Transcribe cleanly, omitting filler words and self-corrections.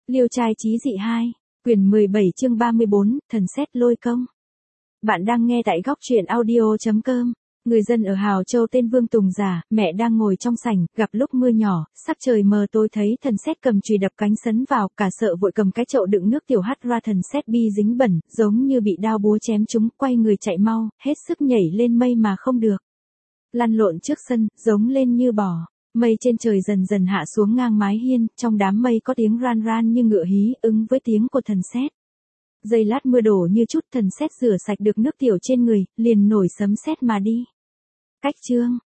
Liêu trai chí dị 2, quyển 17 chương 34, thần xét lôi công. Bạn đang nghe tại góc truyện audio.com. Người dân ở Hào Châu tên Vương Tùng Giả, mẹ đang ngồi trong sảnh, gặp lúc mưa nhỏ, sắc trời mờ tối thấy thần xét cầm chùy đập cánh sấn vào, cả sợ vội cầm cái chậu đựng nước tiểu hắt ra thần xét bi dính bẩn, giống như bị đao búa chém trúng, quay người chạy mau, hết sức nhảy lên mây mà không được. Lăn lộn trước sân, giống lên như bò. Mây trên trời dần dần hạ xuống ngang mái hiên, trong đám mây có tiếng ran ran như ngựa hí, ứng với tiếng của thần sét. Giây lát mưa đổ như chút, thần sét rửa sạch được nước tiểu trên người, liền nổi sấm sét mà đi. Cách chương,